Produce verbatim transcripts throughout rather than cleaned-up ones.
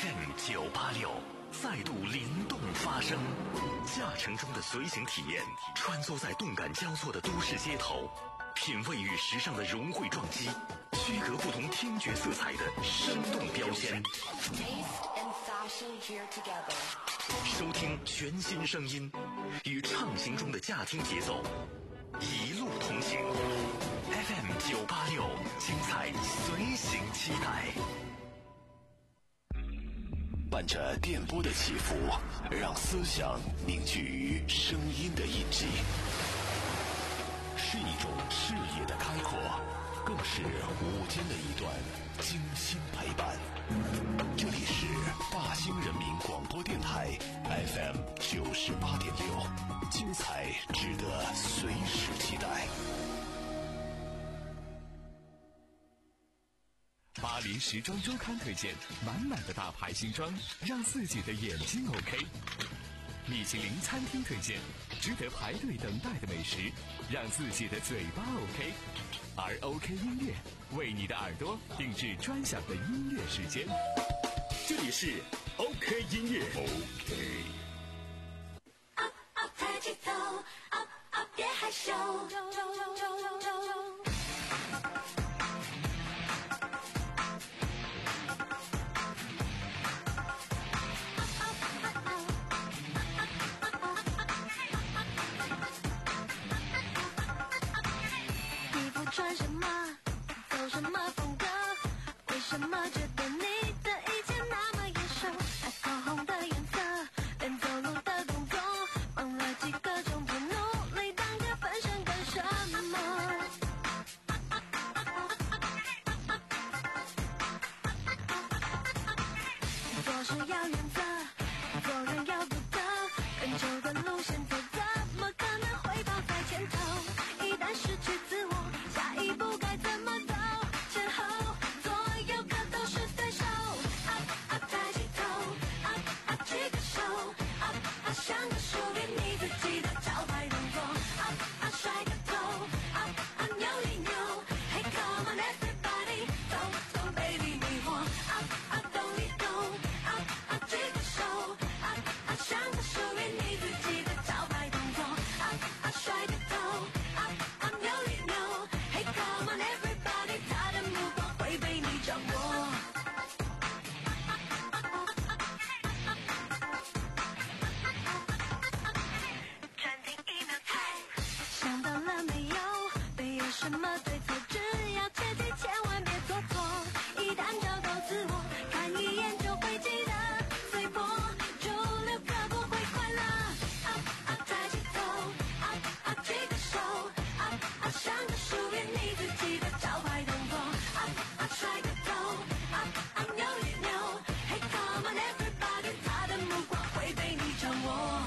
F M 九八六再度灵动发声，驾乘中的随行体验，穿梭在动感交错的都市街头，品味与时尚的融汇撞击，区隔不同听觉色彩的生动标签。收听全新声音，与畅行中的驾听节奏，一路同行。F M 九八六，精彩随行期待。伴着电波的起伏，让思想凝聚于声音的印记，是一种视野的开阔，更是午间的一段精心陪伴。这里是大兴人民广播电台 F M 九十八点六，精彩值得随时期待。 巴黎时装周刊推荐满满的大牌新装，让自己的眼睛 OK。米其林餐厅推荐值得排队等待的美食，让自己的嘴巴 OK。而 OK 音乐为你的耳朵定制专享的音乐时间，这里是 OK 音乐 OK。 up up 抬起头 up up 别害羞，穿什么，走什么风格？为什么觉得你的一切那么眼熟？爱口红的颜色，连走路的动作，忙了几个钟头，努力当个分身干什么？做事要原则，做人要独特，更久的路线走，怎么可能会跑在前头？一旦失去自我，下一步该怎么走？前后左右可都是对手。up up 抬起头 up up 举个手 up up 像个属于你自己的招牌动作 up up 甩个头 up up 扭一扭 Hey come on everybody don't don't 被你迷惑 up up 动一动 up up 举个手 up up 像个属于你自己的招牌动作 up up 甩个头 up up 扭一扭 Hey come on everybody 他的目光会被你掌握。暂停一秒态，想到了没有？没有什么对错，只要切记千万别做错。一旦找到自我，看一眼就会记得，随波逐流可不会快乐。up up 抬起头 up up 举个手 up up 像个属于你自己的招牌动作 up up 甩个头 up up 扭一扭 Hey come on everybody 他的目光会被你掌握。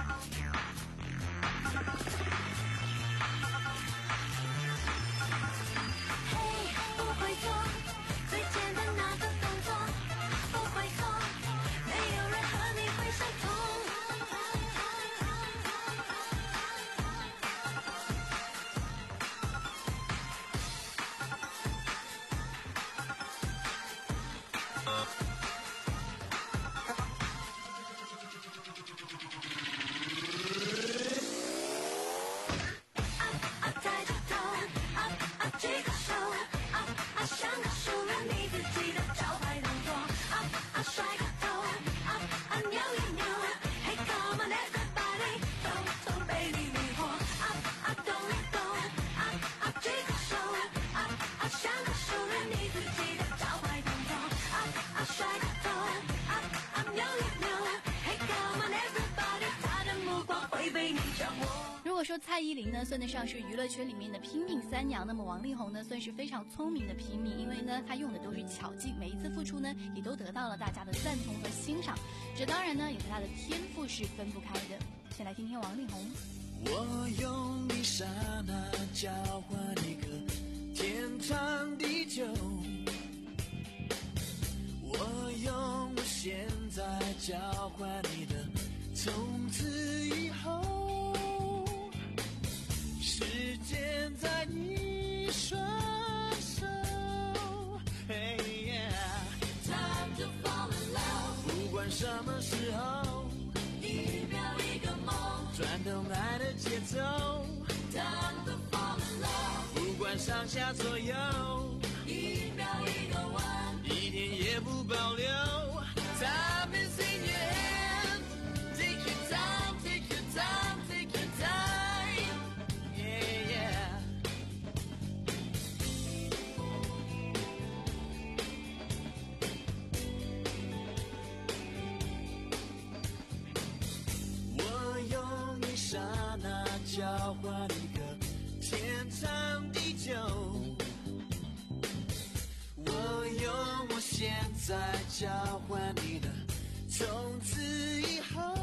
嘿，不会错，最简单那个动作，不会错，没有人和你会相同。up up 抬起头 up up 举个手 up up 像个属于你自己的招牌动作 up up 甩个头 up up 扭一扭 Hey come on everybody don't don't 被你迷惑 up up 动一动 up up 举个手 up up 像个属于你自己的招牌动作 up up 甩个头 up up 扭一扭 Hey come on everybody 他的目光会被你掌握。 如果说蔡依林呢算得上是娱乐圈里面的拼命三娘，那么王力宏呢算是非常聪明的平民，因为呢他用的都是巧劲，每一次付出呢也都得到了大家的赞同和欣赏，这当然呢也和他的天赋是分不开的。先来听听王力宏。 我用一刹那交换一个天长地久，我用我现在交换你的从此以后，时间在你双手 Hey yeah Time to fall in love 管什么时候， 一秒一个梦， 转动爱的节奏 Time to fall in love， 不管上下左右， 一秒一个吻， 一点也不保留。Time is in your hand, take your time, take your time, take your time, yeah, yeah. 我用一刹那交换一个天长地久，我用我现在交换你的从此以后，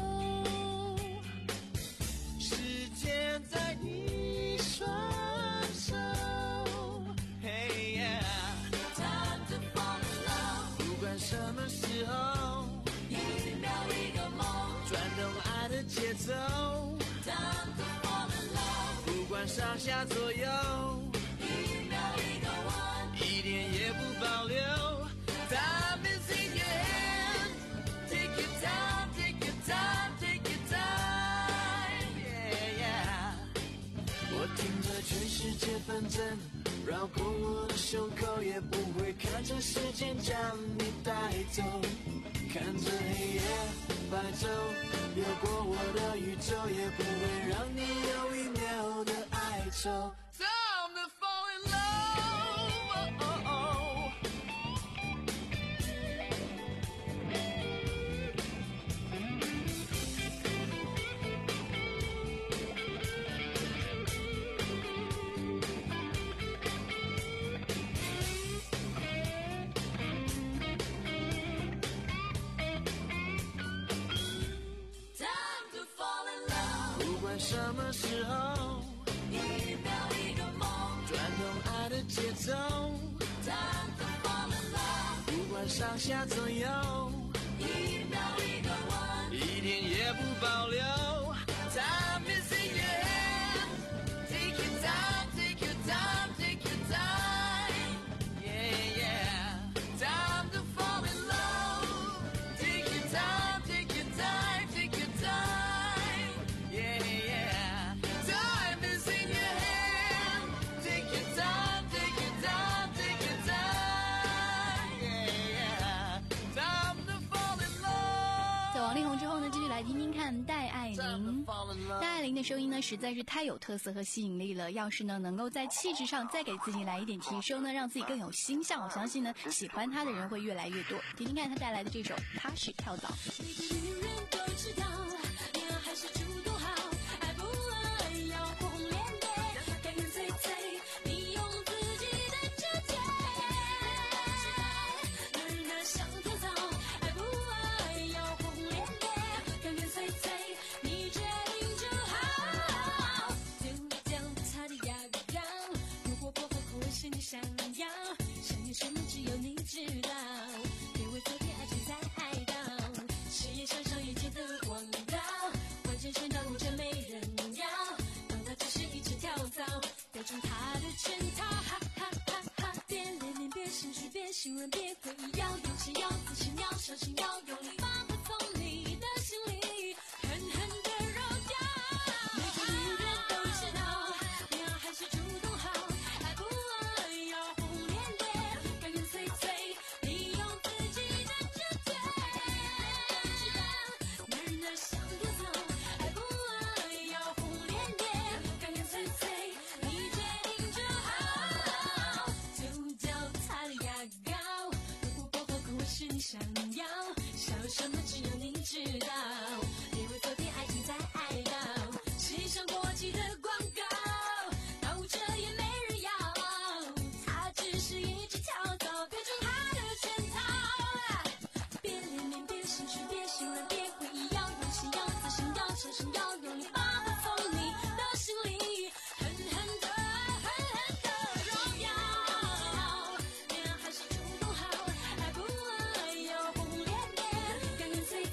时间在你双手 Hey yeah Time to fall in love， 不管什么时候， 一秒一个梦， 转动爱的节奏 Time to fall in love， 不管上下左右， 一秒一个吻， 一点也不保留。Time is in your hand, take your time, take your time, take your time, yeah, yeah. 我听着全世界纷争绕过我的胸口，也不会看着时间将你带走，看着黑夜白昼流过我的宇宙，也不会让你有一秒的哀愁。Time to fall in love, oh, oh, oh. 不管什么时候， 一秒一个梦， 转动爱的节奏 Time to fall in love， 不管上下左右， 一秒一个吻， 一点也不保留。Time is in your hand, take your time, take your time, take your time, yeah, yeah. Time to fall in love, take your time, take your time, take your time, yeah, yeah. Time is in your hand, take your time, take your time, take your time, yeah, yeah. Time to fall in love. 在王力宏之后呢，继续来听听看戴爱玲。 Time to fall in love. 戴爱玲的声音呢，实在是太有特色和吸引力了。要是呢，能够在气质上再给自己来一点提升呢，让自己更有星象，我相信呢，喜欢她的人会越来越多。听听看她带来的这首《踏实跳蚤》。 每个女人都知道，恋爱还是主动好，爱不爱要红脸的，甘愿脆脆，你用自己的指尖，男人的像跳蚤，爱不爱要红脸的，甘愿脆脆，你决定就好，就这样擦着牙膏，如果薄荷口味是你想要，想要什么只有你知道，别为昨天爱情在爱到，事业上上一切的广告，关键是让真没人要，当他只是一只跳蚤，掉进他的圈套，哈哈哈哈！别恋恋，别心虚，别心软，别刻意，要勇气，要自信，要小心，要用力，把我从你的心里狠狠地揉掉。每个女人都知道，恋爱还是主动好，爱不爱要红脸的，甘愿脆脆，你用自己的指尖，男人的像跳蚤，爱不爱要红脸的，甘愿脆脆，你决定就好，就叫擦了牙膏，如果薄荷口味是你想要，想要什么只有你知道，别为昨天爱情在爱到，世上国际的广告，到这也没人要，他只是一只跳蚤，掉进他的圈套，别恋恋，别心虚，别心软，别回忆，要勇气，要自信，要小心，要用力，把我从你的心里狠狠地狠狠地揉掉。恋爱还是主动好，爱不爱要红脸的，甘愿脆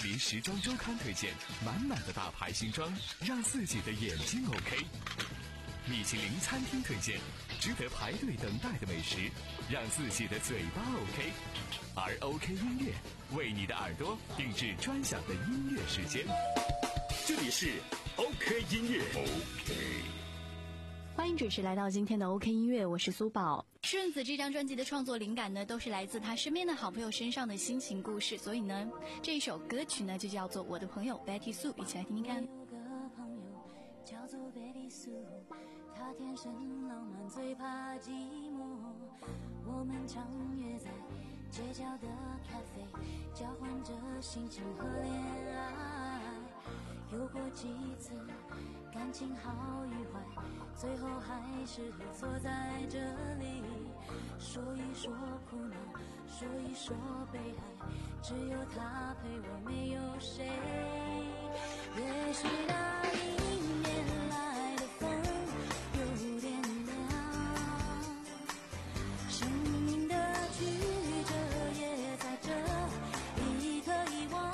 奇时装周刊推荐，满满的大牌新装，让自己的眼睛 OK。米其林餐厅推荐，值得排队等待的美食，让自己的嘴巴 OK。而 OK 音乐为你的耳朵定制专享的音乐时间。 这里是 OK 音乐 OK。 欢迎准时来到今天的 OK 音乐，我是苏宝。顺子这张专辑的创作灵感呢，都是来自他身边的好朋友身上的心情故事，所以呢，这一首歌曲呢就叫做《我的朋友 Betty Sue》，一起来听听看。 有个朋友叫做 Betty Sue， 她天生浪漫，最怕寂寞。我们常约在街角的咖啡，交换着心情和恋爱。有过几次感情好与坏，最后还是坐在这里，说一说苦恼，说一说悲哀，只有他陪我，没有谁。也许那迎面来的风有点凉，生命的曲折也在这一刻遗忘。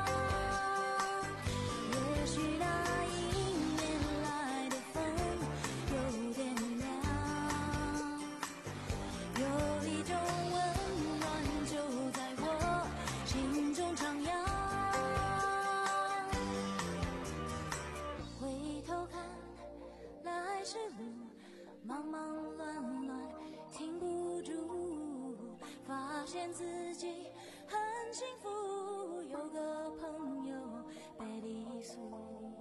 也许那迎面来的风有点凉，有一种温暖就在我心中徜徉。回头看来时路，忙忙乱乱停不住，发现自己很幸福，有个朋友Betty Sue。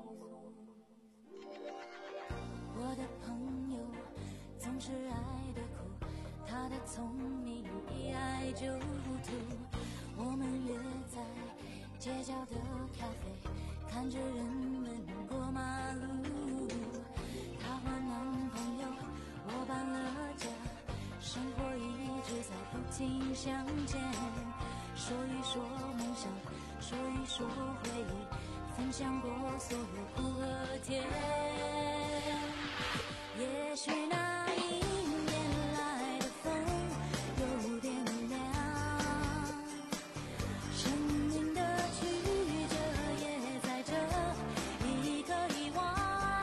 我的朋友总是爱的苦，他的聪明一爱就糊涂。我们约在街角的咖啡，看着人们过马路。她换男朋友，我搬了家，生活一直在不停向前。说一说梦想，说一说回忆，分享过所有苦和甜。也许那迎面来的风有点凉，生命的曲折也在这一刻遗忘。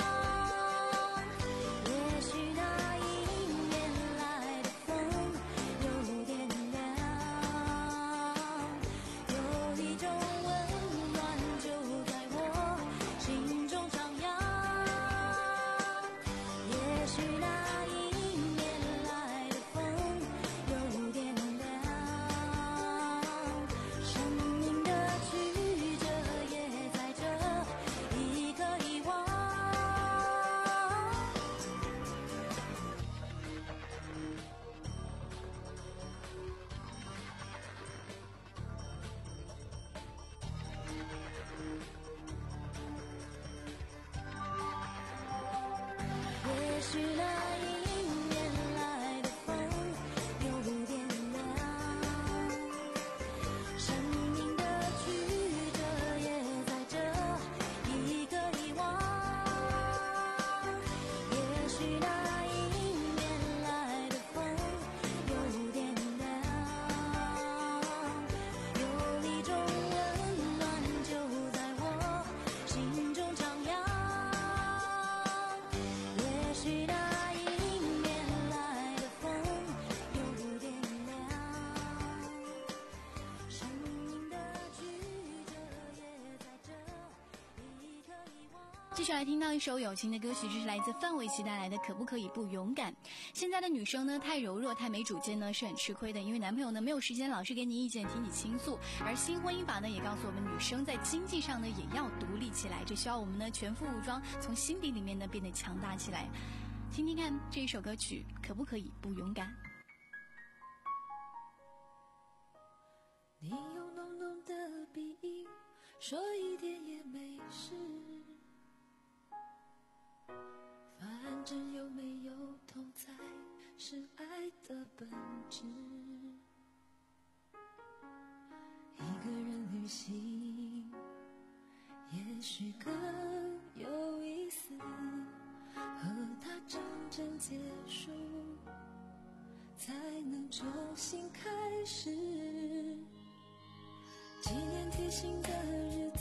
也许那迎面来的风有点凉，有一种温暖就在我心中徜徉。也许那迎面来的风有点凉，生命的曲折也在这一刻遗忘。也许那迎面来的风有点凉，生命的曲折也在这一刻遗忘。也许那迎面来的风有点凉，有一种温暖就在我心中徜徉。也许那迎面来的风有点凉，生命的曲折也在这一刻遗忘。 继续来听到一首友情的歌曲，这是来自范玮琪带来的《可不可以不勇敢》。现在的女生呢，太柔弱太没主见呢，是很吃亏的，因为男朋友呢没有时间老是给你意见听你倾诉。而新婚姻法呢也告诉我们，女生在经济上呢也要独立起来，这需要我们呢全副武装，从心底里面呢变得强大起来。听听看这一首歌曲，可不可以不勇敢？ 你用浓浓的鼻音说一点也没事，反正有没有痛才是爱的本质。一个人旅行也许更有意思，和他真正结束才能重新开始。纪念贴心的日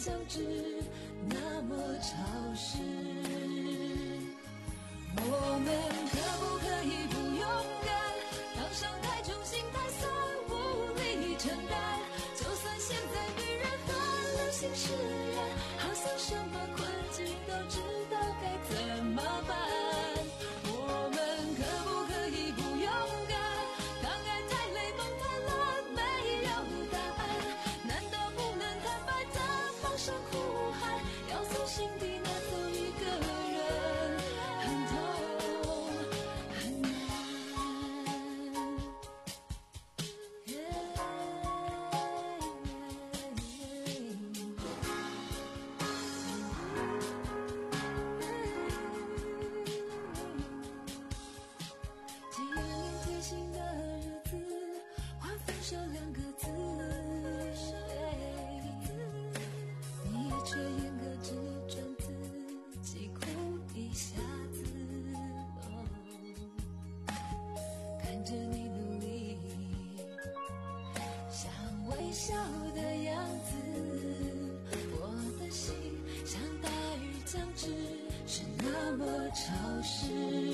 将至，那么潮湿。我们可不可以不勇敢？当伤太重，心太酸，无力承担。就算现在女人很流行释然，好像什么困境都知道该怎么办。我们可不可以不勇敢？当爱太累，梦太乱，没有答案。难道不能坦白的放声呼喊？要从心底拿走一个人，很痛很难。纪念贴心的日子，换分手两个字，你却严格只准自己哭一下子。哦，看着你努力，像微笑的样子，我的心像大雨将至，是那么潮湿。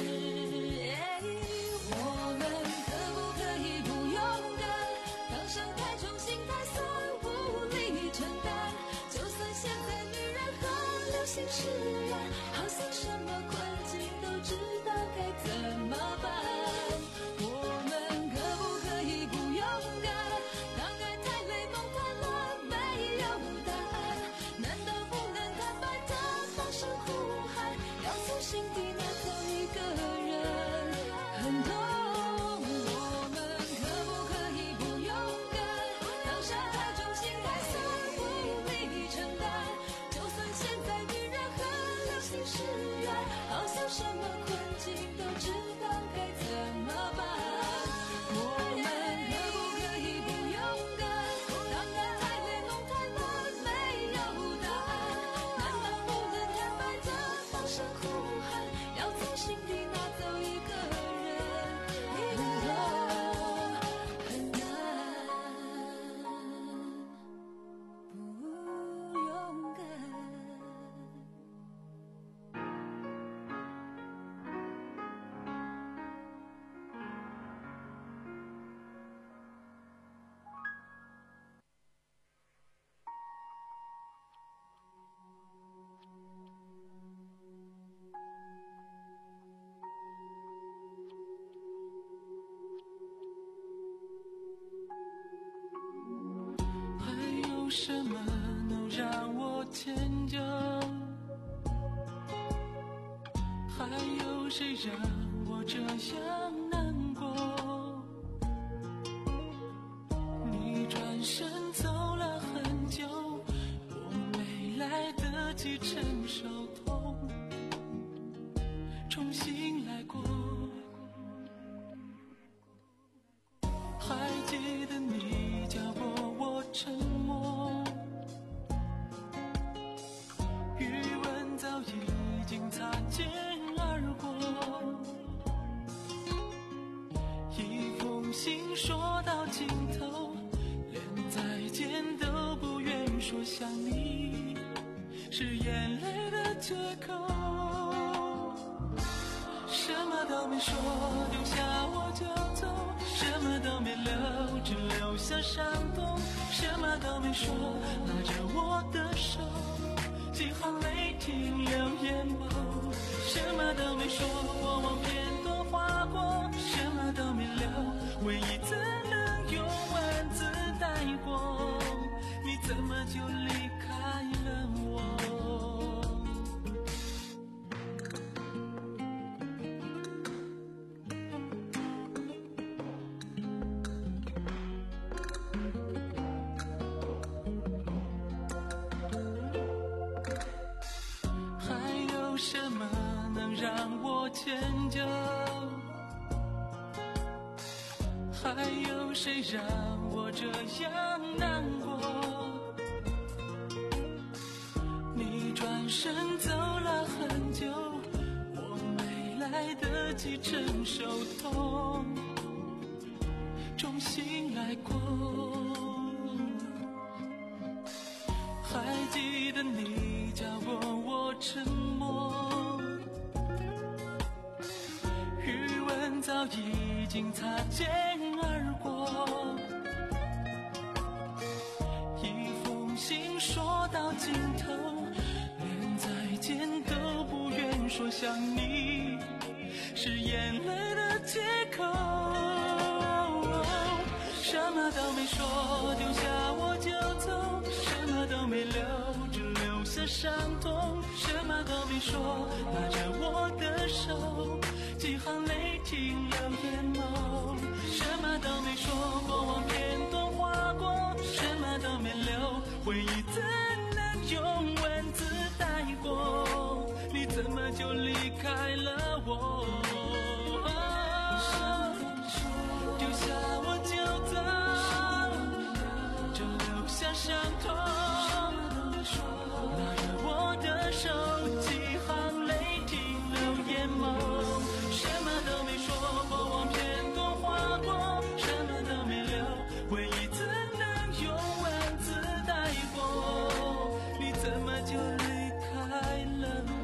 我们可不可以不勇敢？当伤太重，心太酸，无力承担。就算现在女人很流行释然，好像什么困境都知道该怎么办。我们可不可以不勇敢？当爱太累，梦太乱，没有答案。难道不能坦白的放声呼喊？要从心底拿走一个人，很痛。我们可不可以不勇敢？当伤太重，心太酸，无力承担。就算现在女人很流行释然，好像什么困境都知道该怎么办。我们可不可以不勇敢？当爱太累，梦太乱，没有答案。难道不能坦白的放声呼喊？要从心底拿走一个人，很痛很难。不勇敢。 还有什么能让我迁就？还有谁让我这样难过？你转身走了很久，我没来得及承受痛，重新来过。还记得你教过我沉默，余温早已经擦肩而过。一封信说到尽头，连再见都不愿说想你，是眼泪的借口。什么都没说，丢下我就走，什么都没留，只留下伤痛。什么都没说，拉着我的手，几行泪停留眼眸。什么都没说，我往片段划过，什么都没留，唯一只能用文字带过。你怎么就离开了我？什么能让我迁就？还有谁让我这样难过？你转身走了很久，我没来得及承受痛，重新来过。还记的你教过我沉默，余温早已经擦肩而过，一封信说到尽头，连再见都不愿说想你，是眼泪的借口。什么都没说，丢下我就走，什么都没留，只留下伤痛。什么都没说，拿着我的手，几行泪停留眼眸。什么都没说，过往片段划过，什么都没留，回忆怎能用文字带过？你怎么就离开了我？丢下我就走，就留下伤痛。拿着我的手，几行泪停留眼眸。什么都没说，过往片段划过，什么都没留，回忆怎能用文字带过？你怎么就离开了我？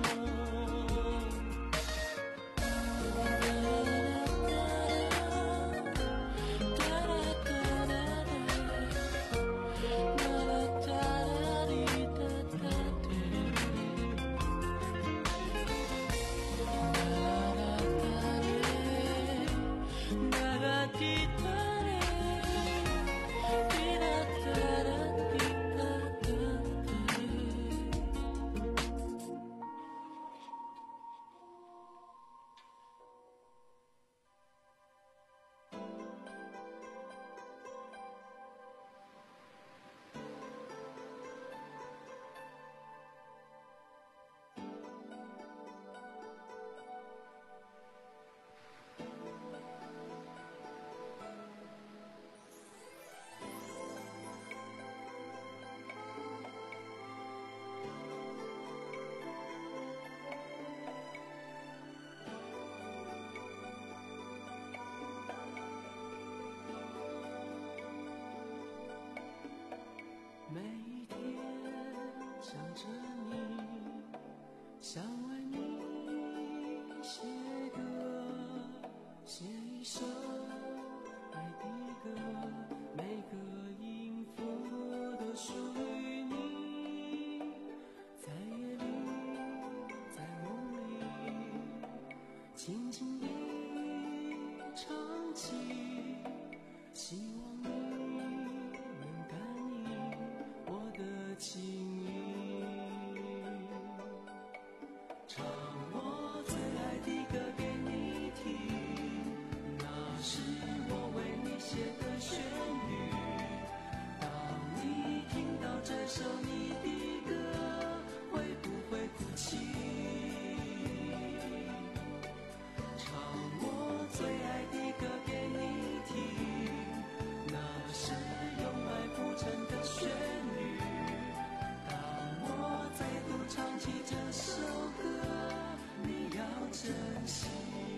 每一天想着你，想为你写歌，写一首爱的歌，每个音符都属于你。在夜里，在梦里，轻轻地唱起，希望你能感应我的情意，唱我最爱的歌给你听，那是我为你写的旋律。当你听到这首你的歌，会不会哭泣？唱我最爱的歌给你听，那是用爱谱成的旋律。当我再度唱起这首歌，你要珍惜。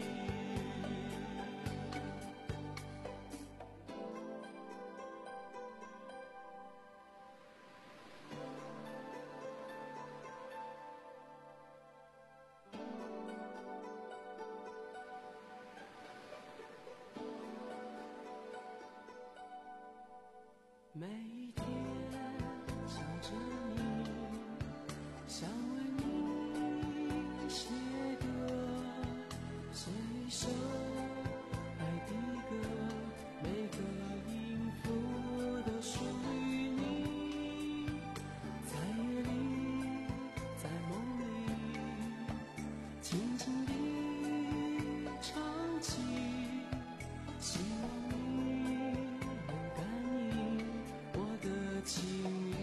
每一天想着你，想为你写歌，写一首爱的歌，每个音符都属于你。在夜里，在梦里，轻轻地唱起，希望你能感应我的情意。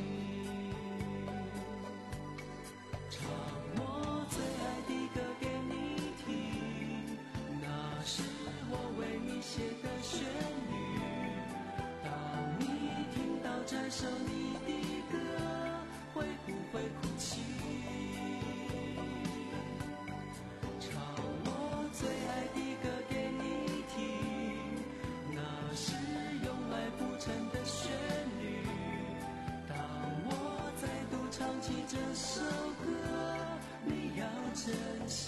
唱我最爱的歌给你听，那是我为你写的旋律。当你听到这首你的歌，会不会哭泣？唱我最爱的歌给你听，那是用爱谱成的旋律。当我再度唱起这首歌，你要珍惜。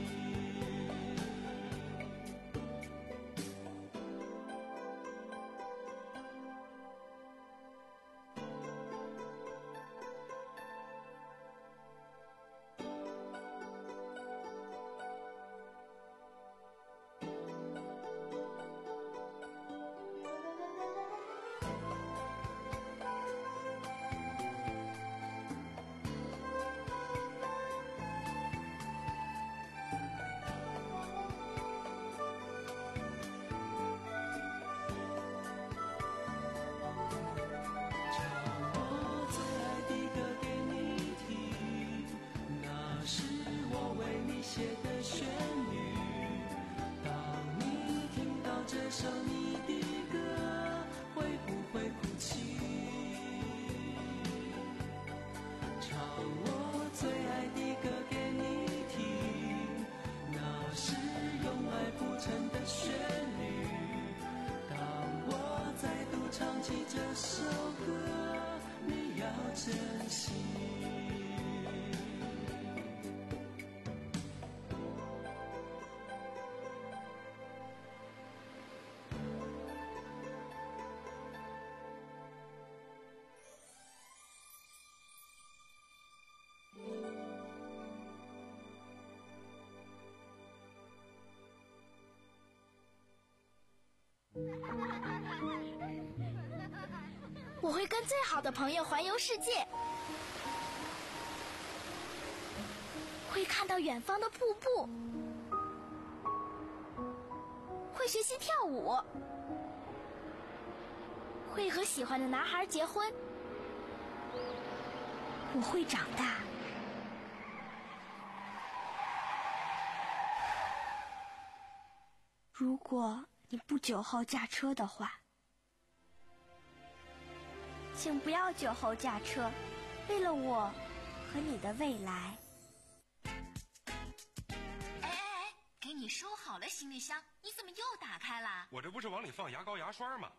我会跟最好的朋友环游世界，会看到远方的瀑布，会学习跳舞，会和喜欢的男孩结婚。我会长大。如果你不酒后驾车的话，请不要酒后驾车，为了我和你的未来。 哎哎哎，给你收好了行李箱，你怎么又打开了？ 我这不是往里放牙膏牙刷吗？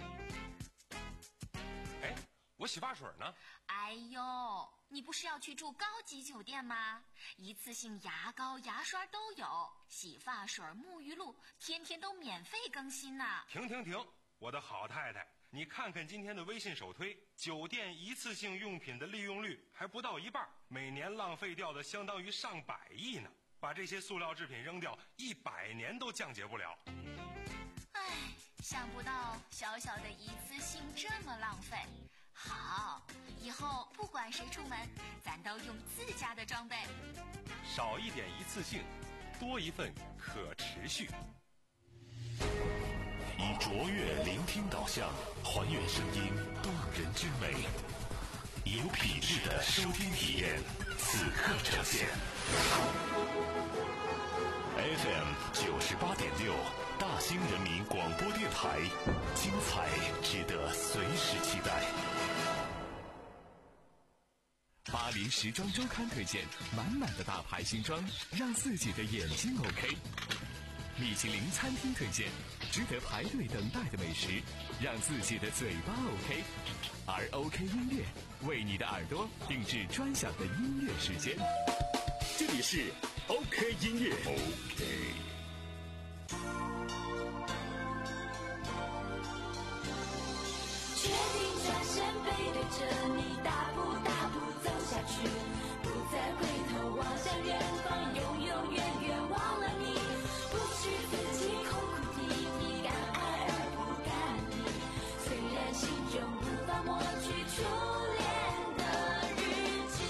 哎，我洗发水呢？ 哎呦，你不是要去住高级酒店吗？一次性牙膏牙刷都有，洗发水沐浴露天天都免费更新呢。 停停停，我的好太太，你看看今天的微信首推，酒店一次性用品的利用率还不到一半，每年浪费掉的相当于上百亿呢。把这些塑料制品扔掉，一百年都降解不了。 唉，想不到小小的一次性这么浪费。好，以后不管谁出门，咱都用自家的装备。 少一点一次性，多一份可持续。 以卓越聆听导向，还原声音动人之美，以有品质的收听体验，此刻呈现。F M 九十八点六，大兴人民广播电台，精彩值得随时期待。 巴黎时装周刊推荐，满满的大牌新装，让自己的眼睛 OK。米其林餐厅推荐，值得排队等待的美食，让自己的嘴巴 OK。而 OK 音乐为你的耳朵定制专享的音乐时间。这里是 OK 音乐 OK。 决定转身背对着你，大步大步走下去，不再回头望向远方，永永远远忘了你。不许自己空哭啼啼，敢爱而不敢理，虽然心中无法抹去初恋的日记。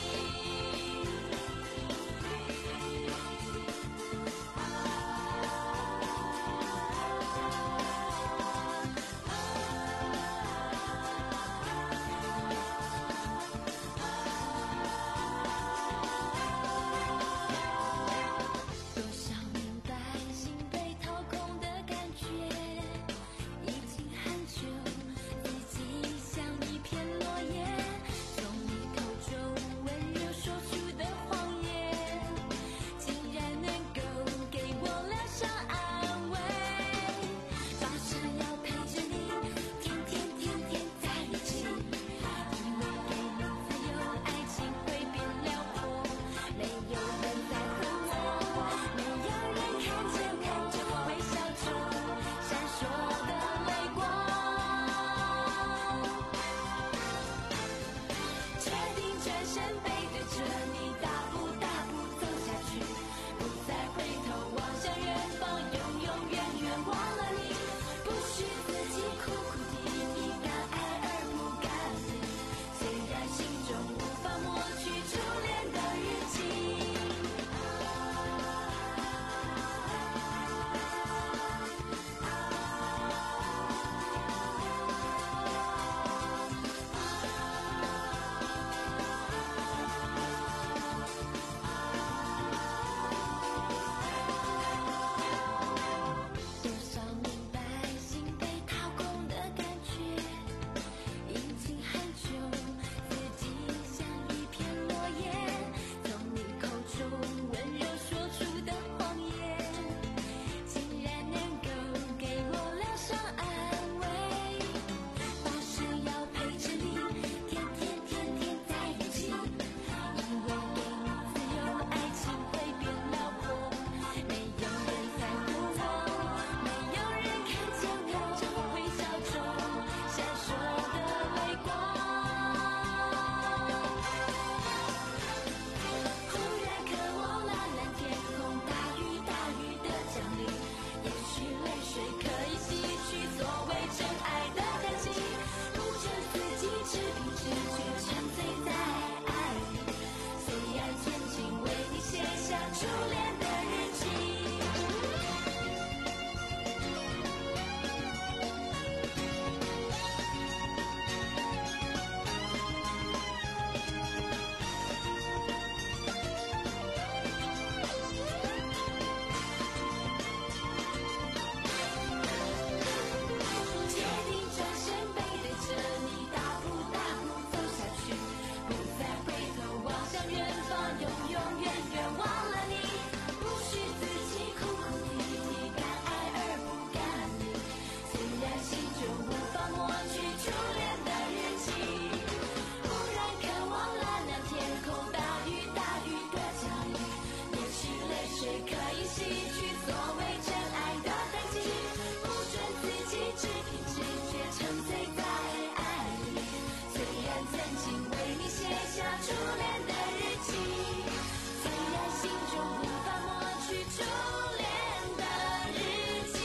所谓真爱的痕迹，不准自己只凭直觉沉醉在爱里。虽然曾经为你写下初恋的日记，虽然心中无法抹去初恋的日记。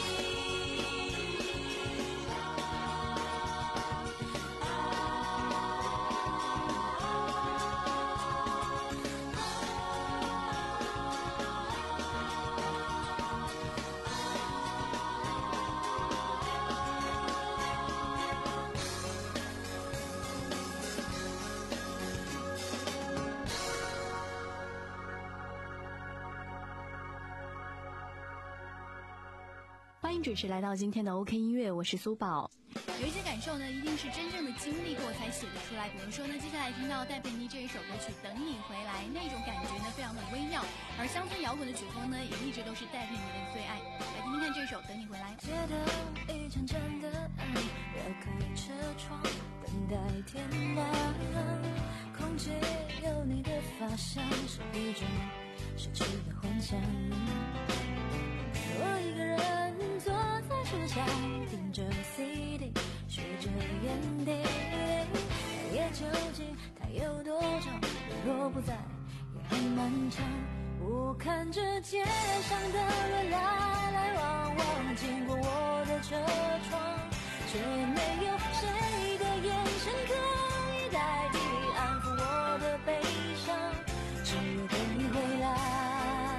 欢迎准时来到今天的 OK 音乐，我是苏宝。有一些感受呢，一定是真正的经历过才写得出来。比如说呢，接下来听到戴佩妮这一首歌曲《等你回来》，那种感觉呢非常的微妙，而乡村摇滚的曲风呢，也一直都是戴佩妮的最爱。来听听看这首《等你回来》。 街头一盏盏的暗，绕开车窗，等待天亮。空气有你的发香，是一种奢侈的幻想。我一个人坐在树下，听着 C D， 数着烟蒂。夜究竟它有多长？若不在，也很漫长。我看着街上的人来来往往，经过我的车窗，却没有谁的眼神可以代替安抚我的悲伤，只有等你回来。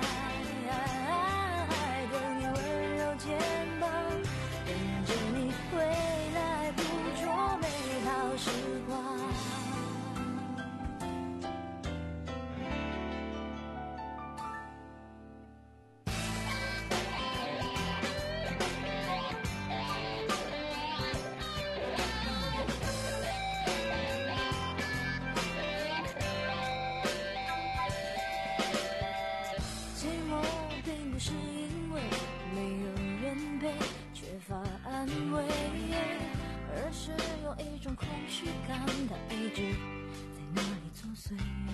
肩膀等着你回来，捕捉美好时光。寂寞并不是因为没有陪，缺乏安慰，而是有一种空虚感，它一直在那里作祟。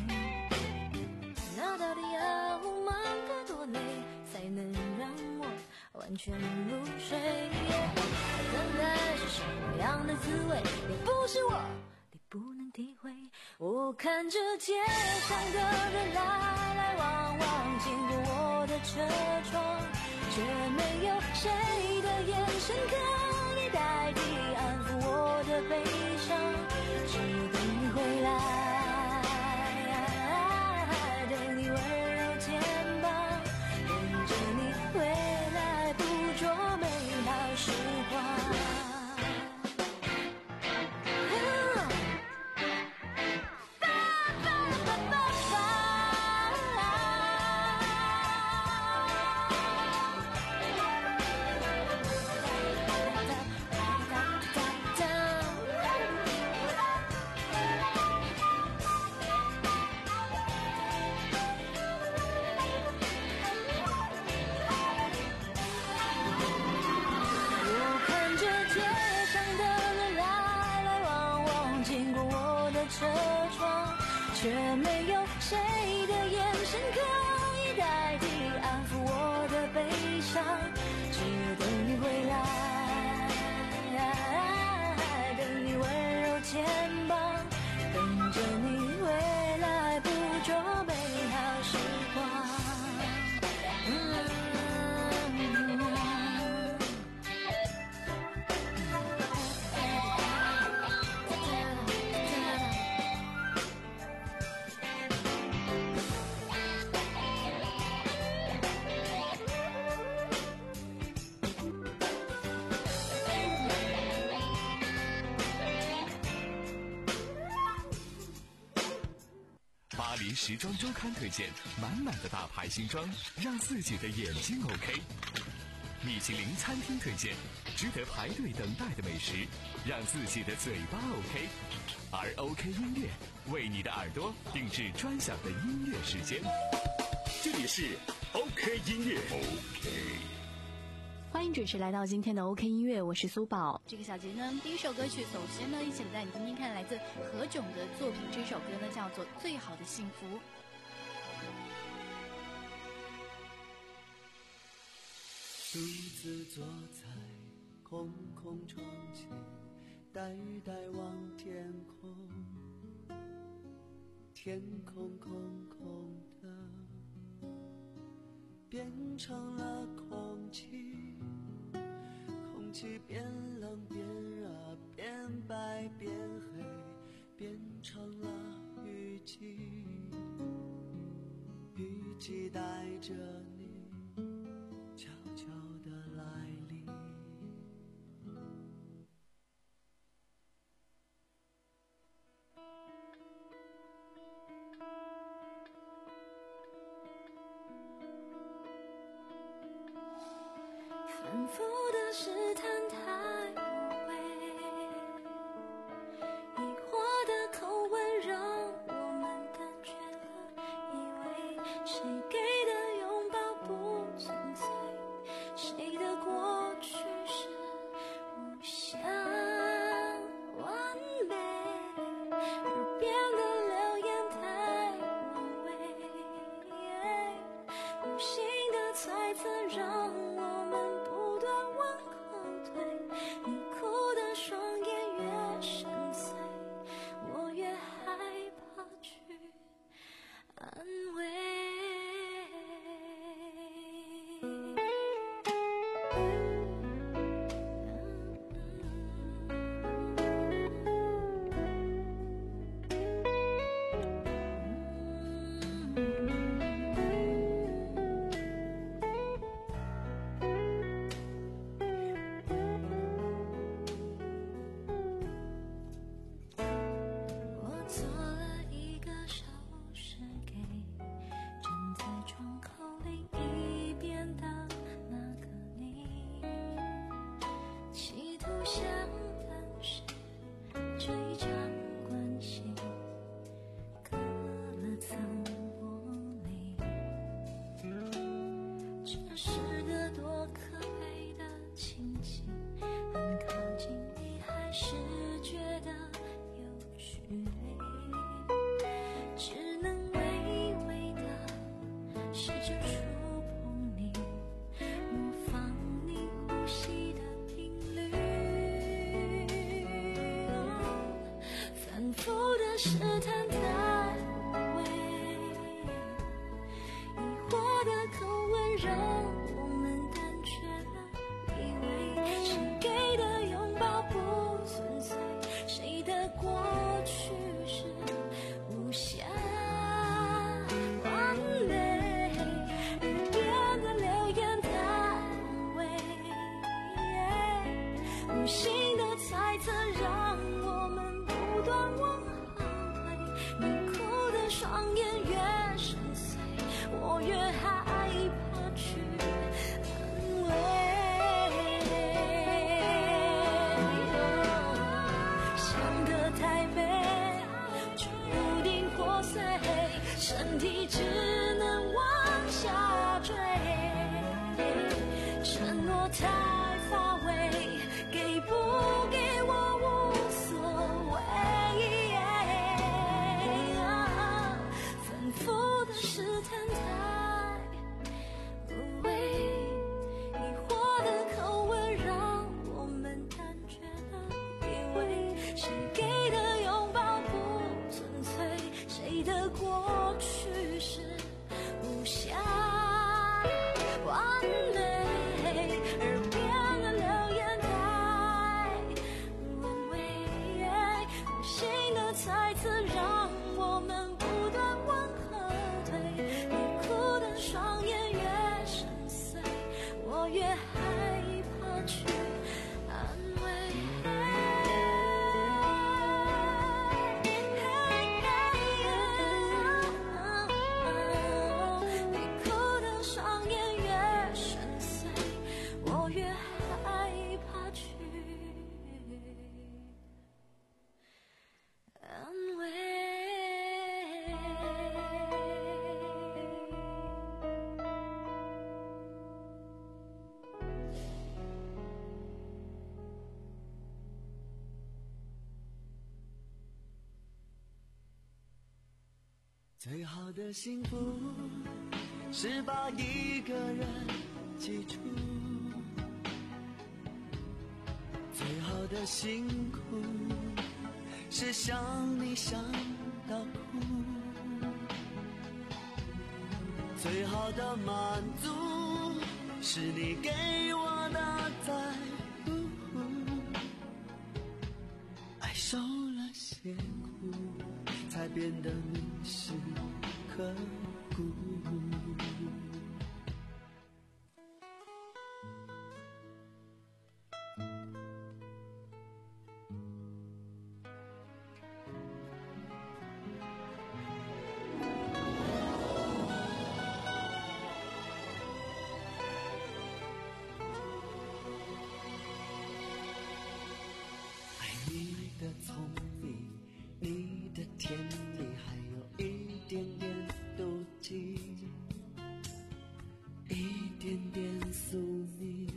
那到底要忙得多累，才能让我完全入睡？等待是什么样的滋味，也不是我你不能体会。我看着街上的人来来往往，经过我的车窗，却没有谁的眼神可以代替安抚我的悲伤，只有等你回来，等你温柔肩膀，等着你回来，捕捉美好时光。却没有谁的眼神可以代替安抚我的悲伤，只有等你回来，等你温柔肩膀，等着你回来，捕捉美好时光。嗯巴黎时装周刊推荐满满的大牌新装，让自己的眼睛 OK。米其林餐厅推荐值得排队等待的美食，让自己的嘴巴 OK。而 OK 音乐为你的耳朵定制专享的音乐时间。这里是 OK 音乐 OK。 欢迎准时来到今天的 OK 音乐，我是苏宝。这个小节呢，第一首歌曲，首先呢，一起来带你听听看来自何炅的作品。这首歌呢叫做《最好的幸福》。 独自坐在空空窗前，呆呆望天空，天空空空的，变成了空气，空气变冷变热，变白变黑，变成了雨季，雨季带着你悄悄地来临。 反复的试探太无味，疑惑的口吻让我们感觉了，以为谁给的拥抱不纯粹，谁的过去是无限完美，耳边的流言太完美，无心的猜测让我们不断往后退，你哭的双眼越深邃，我越害怕去安慰。我做了一个手势给站在窗口另一边的那个你，企图想但是这一场关系隔了层玻璃，这是个多可悲的情景，很靠近你还是觉得有距离，只能微微的试着触碰你，模仿你呼吸的频率，反复的试探太无味，疑惑的口吻让我们感觉了，以为谁给的拥抱不纯粹，谁的过去是无限完美，耳边的流言太微，无心的猜测让我们不断往后退，你哭的双眼越深邃，我越害怕去安慰。想得太美，就注定破碎，身体只能往下坠，承诺太乏味，给不给我无所谓，反复的试探太无味，疑惑的口吻让我们感觉了，以为谁给的拥抱不纯粹，谁的过去是无限完美，耳边的流言太完美，无心的猜测让我们不断往后退，你哭的双眼越深邃，我越害怕去安慰。你哭的双眼越深邃，我越害怕去安慰。 最好的幸福是把一个人记住， 的辛苦是想你想到哭，最好的满足是你给我的在乎，爱受了些苦才变得铭心刻骨。聪明，你的甜蜜，还有一点点妒忌，一点点宿命，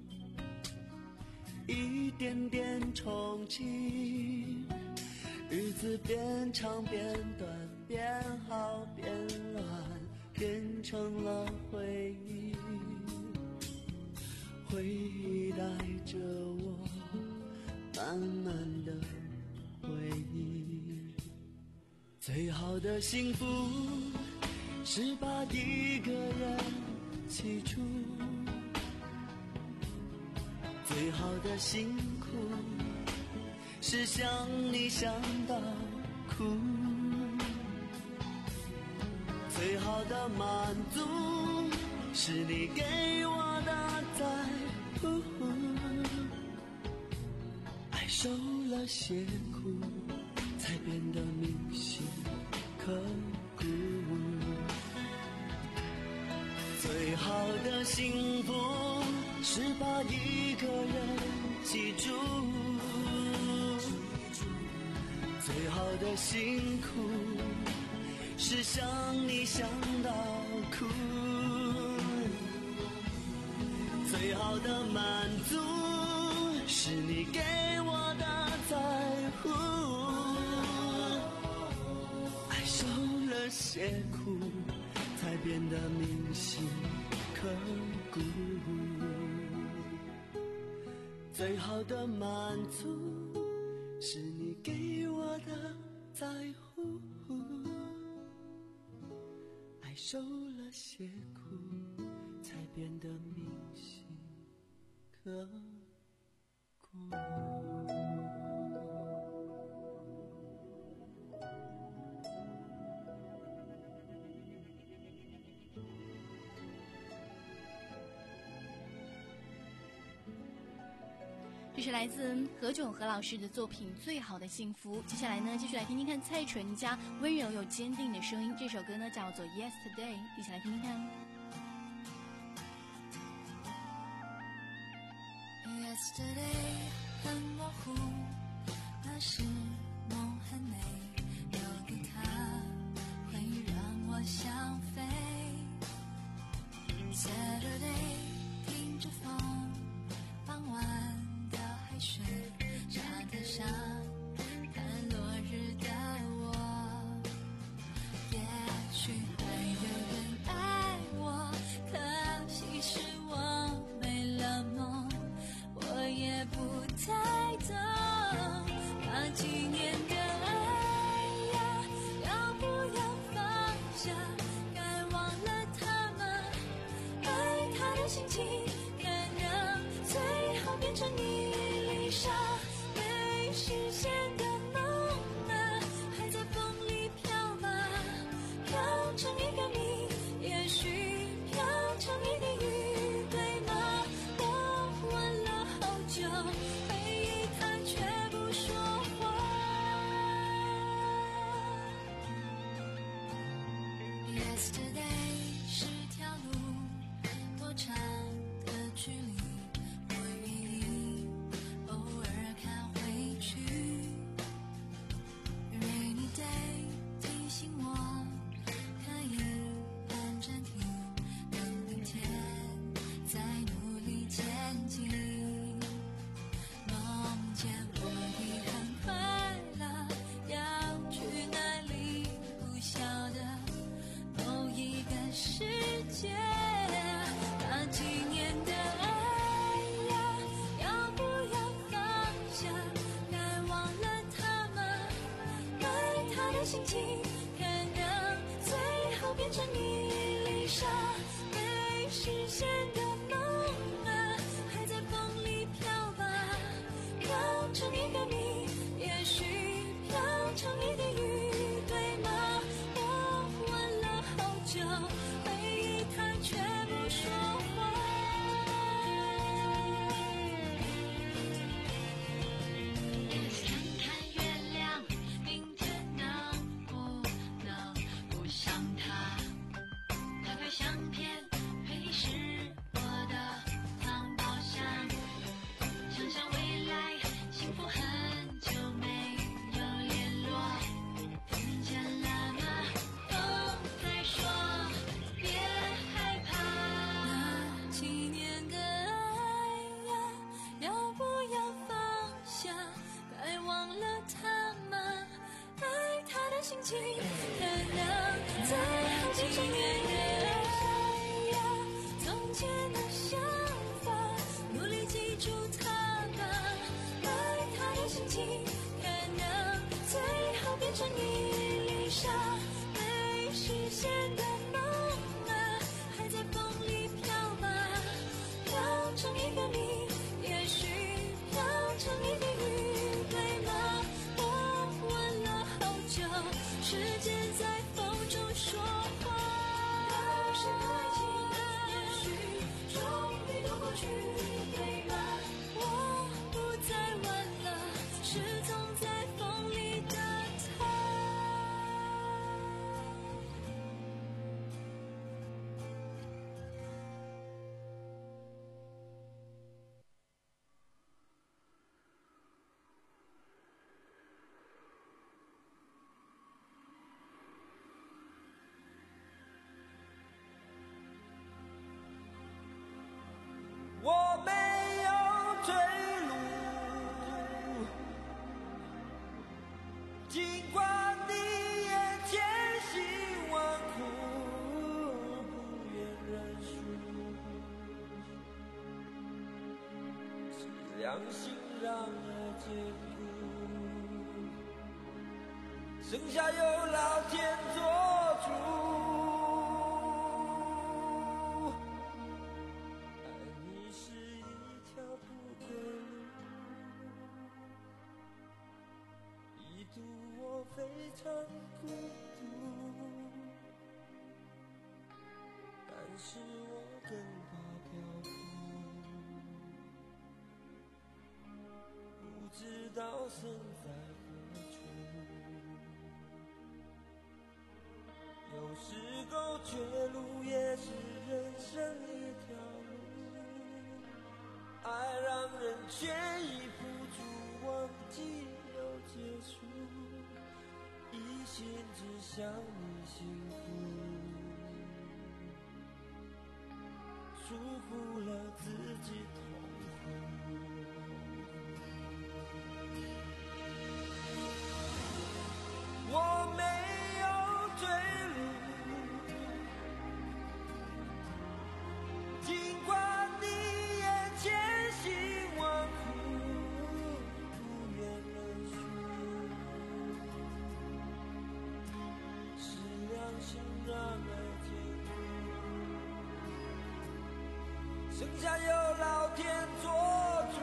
一点点憧憬，日子变长变短，变好变乱，变成了回忆，回忆带着我慢慢的回忆。最好的幸福是把一个人记住，最好的辛苦是想你想到哭，最好的满足是你给我的在乎，爱受了些苦才变得铭心刻骨，最好的幸福是把一个人记住，最好的辛苦是想你想到哭，最好的满足是你给我的在乎，爱受了些苦才变得铭心刻骨，最好的满足是你给我的在乎，爱受了些苦才变得铭心刻骨。 这是来自何炅何老师的作品《最好的幸福》。接下来呢，继续来听听看蔡淳佳温柔又坚定的声音。这首歌呢叫做《Yesterday》，一起来听听看。 Yesterday 很模糊，那是梦很美，有个他会让我想飞。Saturday 听着风，傍晚的海水，沙滩上看落日的我，也许还有人爱我，可惜是我没了梦，我也不太懂，那几年的爱呀，要不要放下？该忘了他吗？爱他的心情，能让最后变成一粒沙，没实现的梦啊，还在风里飘吗？飘成一个谜，也许飘成一滴雨，对吗？我问了好久，回忆它却不说话。Yesterday 是条路，多长的距离，我愿意偶尔看回去。Rainy day 提醒我可以按暂停，等明天再努力前进。梦见我已很快乐，要去哪里不晓得，某一个世界，那几年的爱呀，要不要放下？ 心情，可能最后变成一粒沙，没实现的梦啊，还在风里飘吧，飘成一个谜，也许飘成一滴雨，对吗？我问了好久，回忆它却不说话。看看月亮，明天能不能不想它？打开相片，配饰我的藏宝箱，想想未来，幸福很久没有联络，听见了吗？风在说，别害怕。那几年的爱呀，要不要放下？该忘了他吗？爱他的心情，可能最后变成远远爱呀。从前的想法，努力记住他吧。爱他的心情，可能最后变成一粒沙，没实现的梦啊，还在风里飘吧，飘成一个谜，也许飘成一滴雨，对吗？我问了好久，时间在风中说话。当时的爱情，也许终于都过去，对吗？我不再问了，失踪在风里的他。 我没有退路，尽管你也千辛万苦，不愿认输，是良心让爱坚固，剩下由老天做主。非常孤独，但是我更怕漂浮，不知道身在何处。有时候绝路也是人生一条路，爱让人缺一付出，忘记又结束。一心只想你幸福，疏忽了自己痛苦。我没有退路，尽管你也千辛万苦，不愿认输。让爱坚固，剩下由老天做主。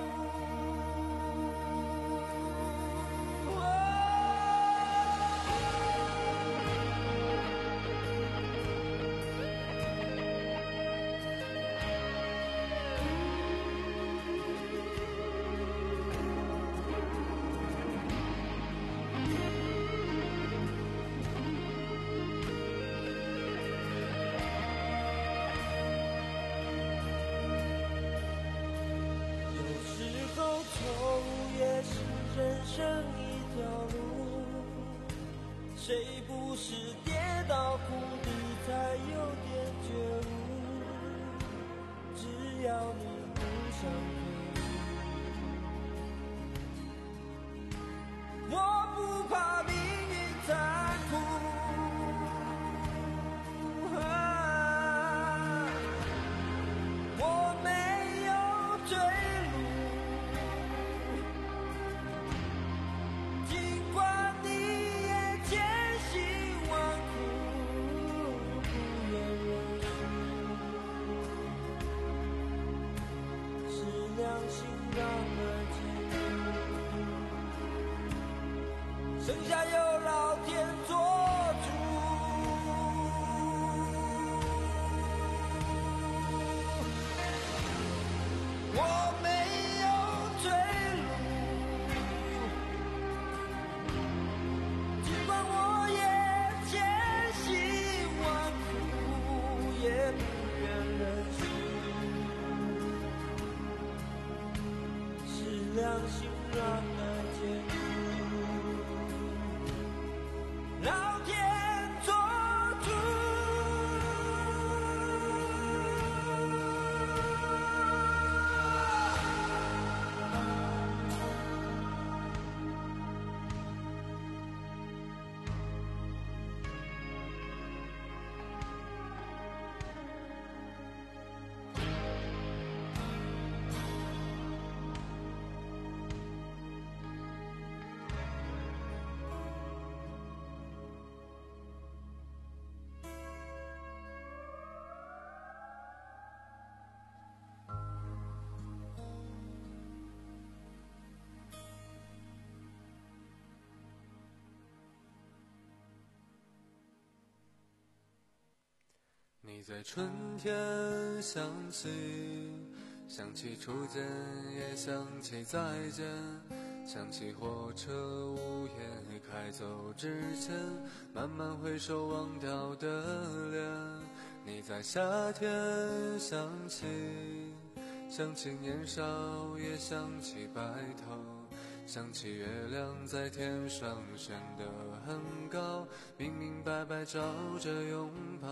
谁不是跌到谷底才有点觉悟？只要你不想退，我不怕命运残酷。啊，我没有退路，尽管你也坚的心让爱坚固。老天做主。 你在春天想起，想起初见，也想起再见，想起火车午夜开走之前，慢慢回首忘掉的脸。你在夏天想起，想起年少，也想起白头，想起月亮在天上升得很高，明明白白照着拥抱。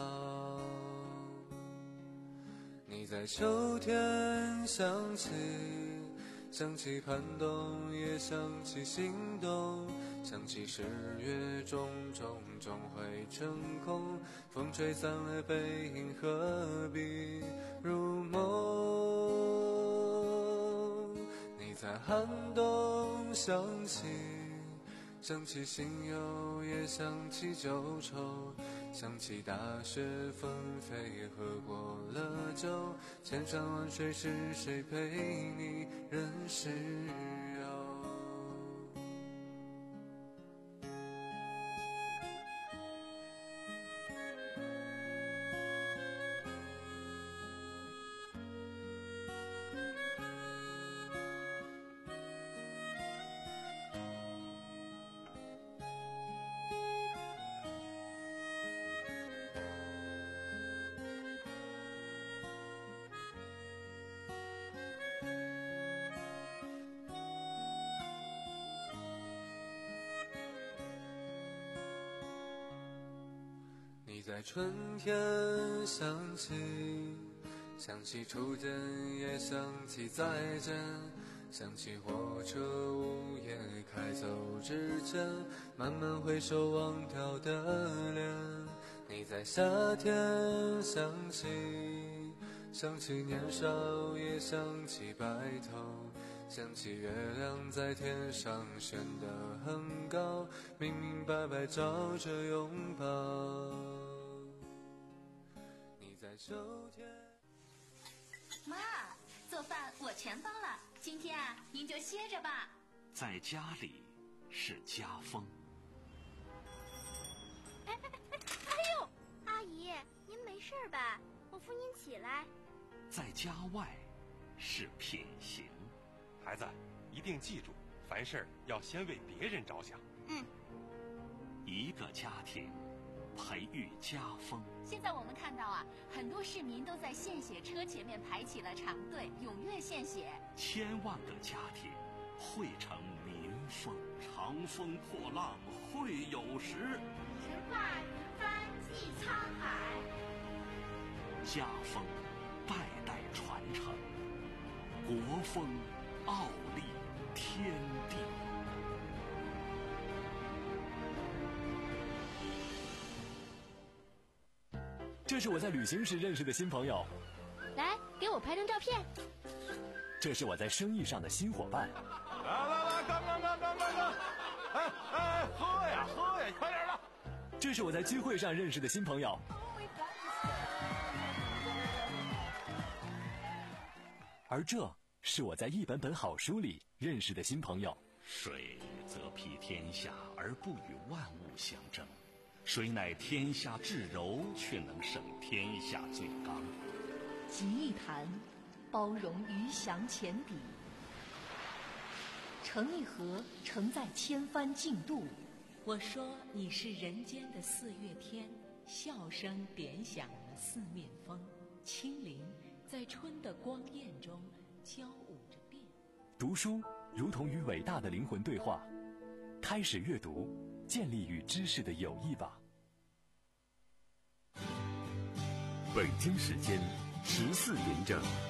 你在秋天想起，想起寒冬，也想起心动，想起十月种种终会成空，风吹散了背影，何必入梦？你在寒冬想起，想起心忧，也想起旧愁，想起大雪纷飞，喝过了酒，千山万水是谁陪你任是游？你在春天想起，想起初见，也想起再见，想起火车午夜开走之前，慢慢回首忘掉的脸。你在夏天想起，想起年少，也想起白头，想起月亮在天上悬得很高，明明白白照着拥抱。你在秋天。 妈，做饭我全包了，今天啊，您就歇着吧。 在家里是家风。 哎哎哎哎呦，阿姨，您没事吧？我扶您起来。 在家外是品行。 孩子，一定记住，凡事要先为别人着想。 嗯。 一个家庭，培育家风。 现在我们看到啊，很多市民都在献血车前面排起了长队，踊跃献血。 千万个家庭汇成民风，长风破浪会有时。 神话云帆济沧海。 家风代代传承，国风傲立天地。 这是我在旅行时认识的新朋友， 来，给我拍张照片。 这是我在生意上的新伙伴。 来来来，干干干干干干！哎哎，喝呀喝呀，快点的！ 这是我在聚会上认识的新朋友。而这是我在一本本好书里认识的新朋友。 水则披天下而不与万物相争，水乃天下至柔，却能胜天下最刚。 集一坛，包容鱼翔浅底；盛一盒，盛在千帆竞渡。我说你是人间的四月天，笑声点响了四面风，清灵在春的光艳中交舞着变。 读书如同与伟大的灵魂对话。开始阅读，建立与知识的友谊吧。 北京时间十四点整。